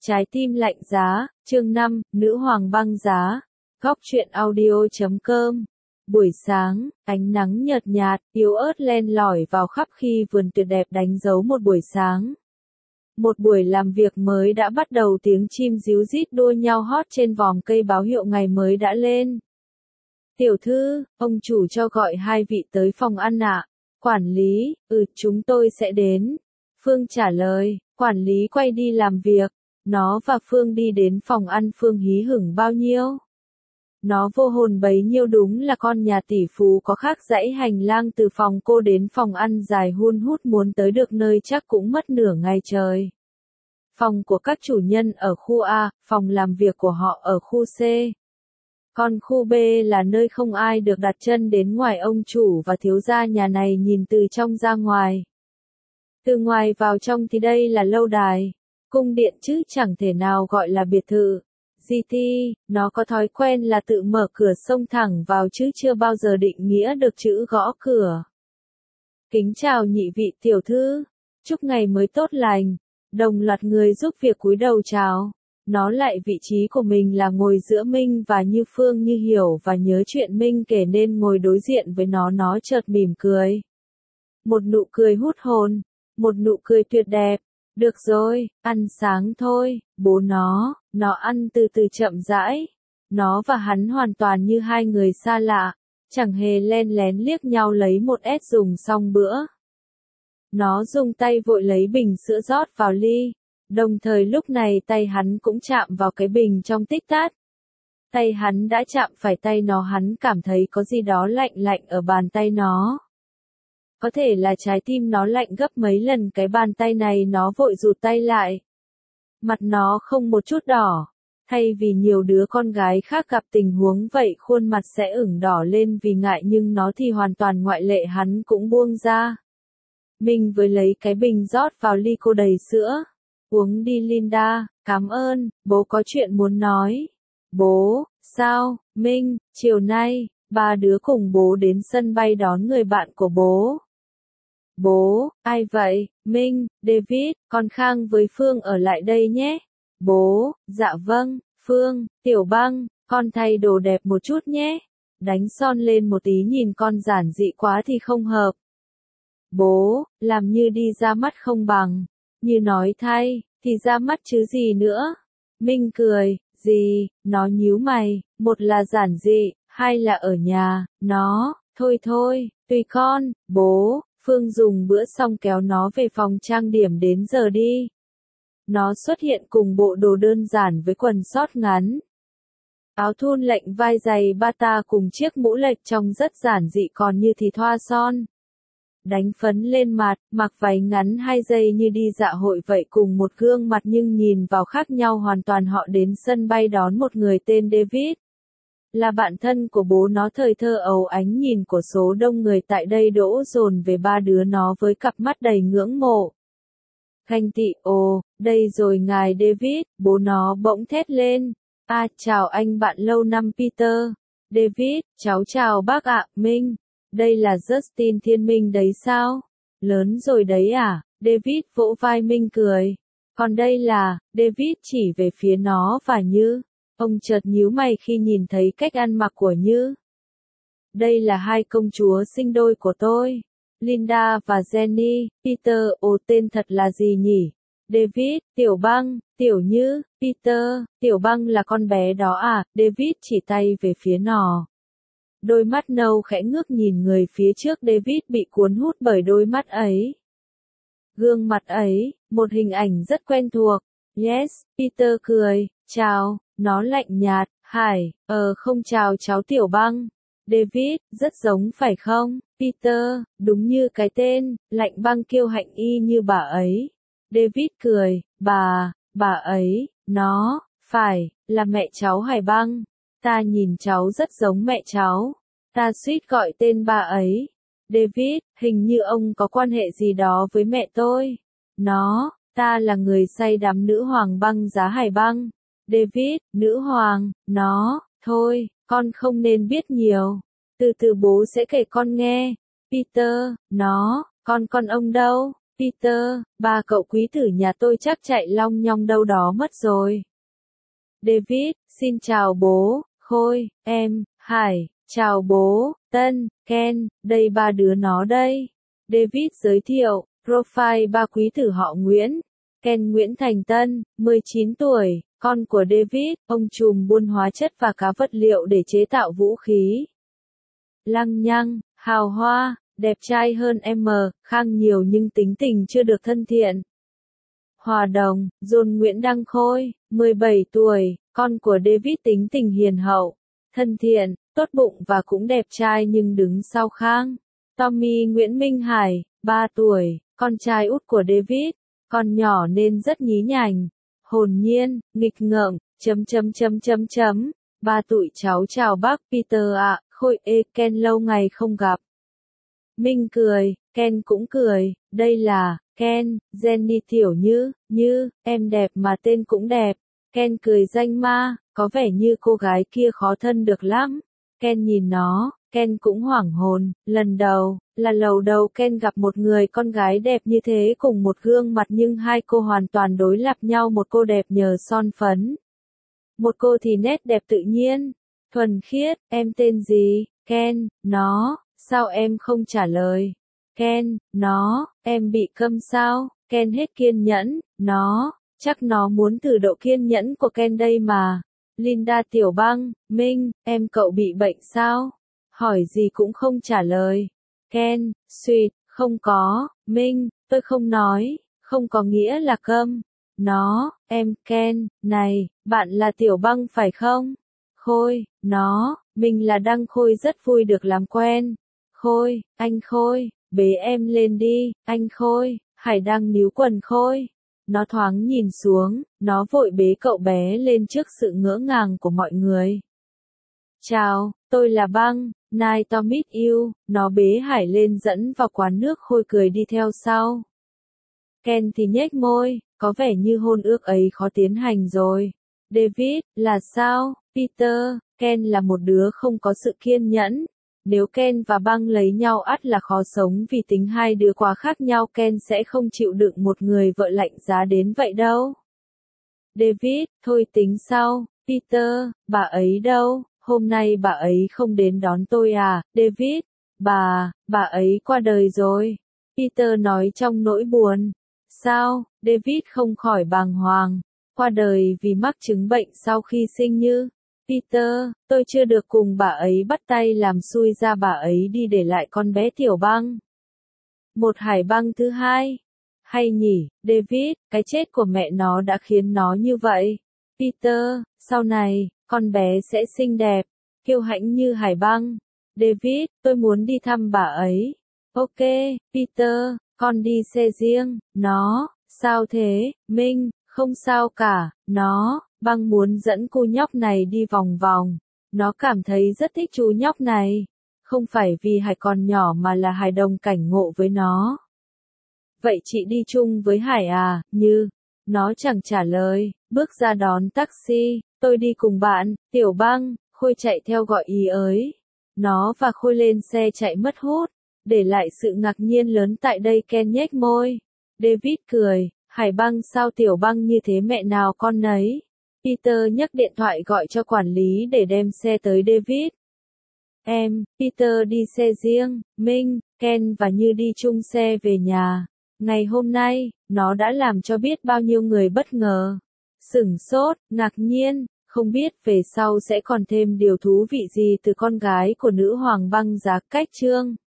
Trái tim lạnh giá, chương 5, Nữ hoàng băng giá. Góc truyện audio.com. Buổi sáng, ánh nắng nhợt nhạt, yếu ớt len lỏi vào khắp khi vườn tuyệt đẹp đánh dấu một buổi sáng. Một buổi làm việc mới đã bắt đầu, tiếng chim ríu rít đua nhau hót trên vòm cây báo hiệu ngày mới đã lên. Tiểu thư, ông chủ cho gọi hai vị tới phòng ăn ạ. Quản lý, chúng tôi sẽ đến. Phương trả lời, quản lý quay đi làm việc. Nó và Phương đi đến phòng ăn. Phương hí hửng bao nhiêu? Nó vô hồn bấy nhiêu, đúng là con nhà tỷ phú có khác dãy hành lang từ phòng cô đến phòng ăn dài hun hút, muốn tới được nơi chắc cũng mất nửa ngày trời. Phòng của các chủ nhân ở khu A, phòng làm việc của họ ở khu C. Còn khu B là nơi không ai được đặt chân đến ngoài ông chủ và thiếu gia nhà này nhìn từ trong ra ngoài. Từ ngoài vào trong thì đây là lâu đài, cung điện chứ chẳng thể nào gọi là biệt thự. GT, nó có thói quen là tự mở cửa xông thẳng vào chứ chưa bao giờ định nghĩa được chữ gõ cửa. Kính chào nhị vị tiểu thư, chúc ngày mới tốt lành. Đồng loạt người giúp việc cúi đầu chào. Nó lại vị trí của mình là ngồi giữa Minh và Như. Phương như hiểu và nhớ chuyện Minh kể nên ngồi đối diện với nó chợt mỉm cười. Một nụ cười hút hồn, một nụ cười tuyệt đẹp. Được rồi, ăn sáng thôi, bố nó ăn từ từ chậm rãi. Nó và hắn hoàn toàn như hai người xa lạ, chẳng hề len lén liếc nhau lấy một ét dùng xong bữa. Nó dùng tay vội lấy bình sữa rót vào ly, đồng thời lúc này tay hắn cũng chạm vào cái bình trong tích tắc. Tay hắn đã chạm phải tay nó, hắn cảm thấy có gì đó lạnh lạnh ở bàn tay nó. Có thể là trái tim nó lạnh gấp mấy lần cái bàn tay này. Nó vội rụt tay lại. Mặt nó không một chút đỏ. Thay vì nhiều đứa con gái khác gặp tình huống vậy khuôn mặt sẽ ửng đỏ lên vì ngại, nhưng nó thì hoàn toàn ngoại lệ, hắn cũng buông ra. Mình với lấy cái bình rót vào ly, cô đầy sữa. Uống đi Linda, cảm ơn, bố có chuyện muốn nói. Bố, sao, Minh, chiều nay, ba đứa cùng bố đến sân bay đón người bạn của bố. Bố, ai vậy? Minh, David, con Khang với Phương ở lại đây nhé. Bố, dạ vâng. Phương, Tiểu Băng, con thay đồ đẹp một chút nhé. Đánh son lên một tí, nhìn con giản dị quá thì không hợp. Bố, làm như đi ra mắt không bằng. Như nói thay, thì ra mắt chứ gì nữa. Minh cười, gì? Nó nhíu mày, một là giản dị, hai là ở nhà. Nó, thôi, tùy con, bố. Phương dùng bữa xong kéo nó về phòng trang điểm, đến giờ đi. Nó xuất hiện cùng bộ đồ đơn giản với quần short ngắn, áo thun lệnh vai dày bata cùng chiếc mũ lệch, trông rất giản dị, còn Như thì thoa son, đánh phấn lên mặt, mặc váy ngắn 2 giây như đi dạ hội vậy, cùng một gương mặt nhưng nhìn vào khác nhau hoàn toàn. Họ đến sân bay đón một người tên David, là bạn thân của bố nó. Thời thơ ấu, ánh nhìn của số đông người tại đây đổ dồn về ba đứa nó với cặp mắt đầy ngưỡng mộ. Ganh tị, ồ, đây rồi ngài David, bố nó bỗng thét lên. Chào anh bạn lâu năm Peter. David, cháu chào bác ạ. Minh, đây là Justin Thiên Minh đấy sao? Lớn rồi đấy à? David vỗ vai Minh cười. Còn đây là, David chỉ về phía nó và Như. Ông chợt nhíu mày khi nhìn thấy cách ăn mặc của Như. Đây là hai công chúa sinh đôi của tôi, Linda và Jenny. Peter, ồ, tên thật là gì nhỉ? David, Tiểu Băng, Tiểu Như, Peter, Tiểu Băng là con bé đó à? David chỉ tay về phía nó. Đôi mắt nâu khẽ ngước nhìn người phía trước. David bị cuốn hút bởi đôi mắt ấy. Gương mặt ấy, một hình ảnh rất quen thuộc. Yes, Peter cười, chào. Nó lạnh nhạt, không chào cháu Tiểu Băng. David, rất giống phải không? Peter, đúng như cái tên, Lạnh Băng kiêu hãnh y như bà ấy. David cười, bà ấy, nó, phải, là mẹ cháu Hải Băng. Ta nhìn cháu rất giống mẹ cháu. Ta suýt gọi tên bà ấy. David, hình như ông có quan hệ gì đó với mẹ tôi. Nó, ta là người say đắm nữ hoàng băng giá Hải Băng. David, nữ hoàng, nó, thôi, con không nên biết nhiều. Từ từ bố sẽ kể con nghe. Peter, nó, con ông đâu? Peter, ba cậu quý tử nhà tôi chắc chạy long nhong đâu đó mất rồi. David, xin chào bố, Khôi, em, Hải, chào bố, Tân, Ken, đây ba đứa nó đây. David giới thiệu, profile ba quý tử họ Nguyễn. Ken Nguyễn Thành Tân, 19 tuổi, con của David, ông trùm buôn hóa chất và cá vật liệu để chế tạo vũ khí. Lăng nhăng, hào hoa, đẹp trai hơn M, Khang nhiều nhưng tính tình chưa được thân thiện. Hòa đồng, John Nguyễn Đăng Khôi, 17 tuổi, con của David tính tình hiền hậu, thân thiện, tốt bụng và cũng đẹp trai nhưng đứng sau Khang. Tommy Nguyễn Minh Hải, 3 tuổi, con trai út của David, con nhỏ nên rất nhí nhảnh, hồn nhiên, nghịch ngợm, Ba tụi cháu chào bác Peter ạ, Khôi Ken lâu ngày không gặp. Minh cười, Ken cũng cười, đây là, Ken, Jenny tiểu như, em đẹp mà tên cũng đẹp. Ken cười danh ma, có vẻ như cô gái kia khó thân được lắm. Ken nhìn nó, Ken cũng hoảng hồn, lần đầu, là lần đầu Ken gặp một người con gái đẹp như thế cùng một gương mặt nhưng hai cô hoàn toàn đối lập nhau, một cô đẹp nhờ son phấn. Một cô thì nét đẹp tự nhiên, thuần khiết, em tên gì, Ken, nó, sao em không trả lời? Ken, nó, em bị câm sao? Ken hết kiên nhẫn, nó, chắc nó muốn thử độ kiên nhẫn của Ken đây mà. Linda Tiểu Băng, Minh, em cậu bị bệnh sao? Hỏi gì cũng không trả lời. Ken, sweet, không có, Minh, tôi không nói, không có nghĩa là câm. Nó, em, Ken, này, bạn là Tiểu Băng phải không? Khôi, nó, mình là Đăng Khôi rất vui được làm quen. Khôi, anh Khôi, bế em lên đi, anh Khôi, Hải đang níu quần Khôi. Nó thoáng nhìn xuống, nó vội bế cậu bé lên trước sự ngỡ ngàng của mọi người. Chào, tôi là Băng, nice to meet you, nó bế Hải lên dẫn vào quán nước, Khôi cười đi theo sau. Ken thì nhếch môi, có vẻ như hôn ước ấy khó tiến hành rồi. David, là sao, Peter, Ken là một đứa không có sự kiên nhẫn. Nếu Ken và Băng lấy nhau ắt là khó sống vì tính hai đứa quá khác nhau, Ken sẽ không chịu đựng một người vợ lạnh giá đến vậy đâu. David, thôi tính sau, Peter, bà ấy đâu, hôm nay bà ấy không đến đón tôi à, David, bà ấy qua đời rồi. Peter nói trong nỗi buồn. Sao, David không khỏi bàng hoàng, qua đời vì mắc chứng bệnh sau khi sinh như. Peter, tôi chưa được cùng bà ấy bắt tay làm xui ra bà ấy đi để lại con bé Tiểu Băng. Một Hải Băng thứ hai. Hay nhỉ, David, cái chết của mẹ nó đã khiến nó như vậy. Peter, sau này, con bé sẽ xinh đẹp, kiêu hãnh như Hải Băng. David, tôi muốn đi thăm bà ấy. Ok, Peter, con đi xe riêng, nó, sao thế, Minh, không sao cả, nó. Băng muốn dẫn cô nhóc này đi vòng vòng. Nó cảm thấy rất thích chú nhóc này. Không phải vì Hải còn nhỏ mà là Hải đồng cảnh ngộ với nó. Vậy chị đi chung với Hải à, như? Nó chẳng trả lời, bước ra đón taxi. Tôi đi cùng bạn, Tiểu Băng, Khôi chạy theo gọi ý ới. Nó và Khôi lên xe chạy mất hút. Để lại sự ngạc nhiên lớn tại đây. Ken nhếch môi. David cười, Hải Băng sao Tiểu Băng như thế mẹ nào con nấy. Peter nhấc điện thoại gọi cho quản lý để đem xe tới David. Peter đi xe riêng, Minh, Ken và Như đi chung xe về nhà. Ngày hôm nay, nó đã làm cho biết bao nhiêu người bất ngờ, sửng sốt, ngạc nhiên, không biết về sau sẽ còn thêm điều thú vị gì từ con gái của nữ hoàng băng giá cách chương.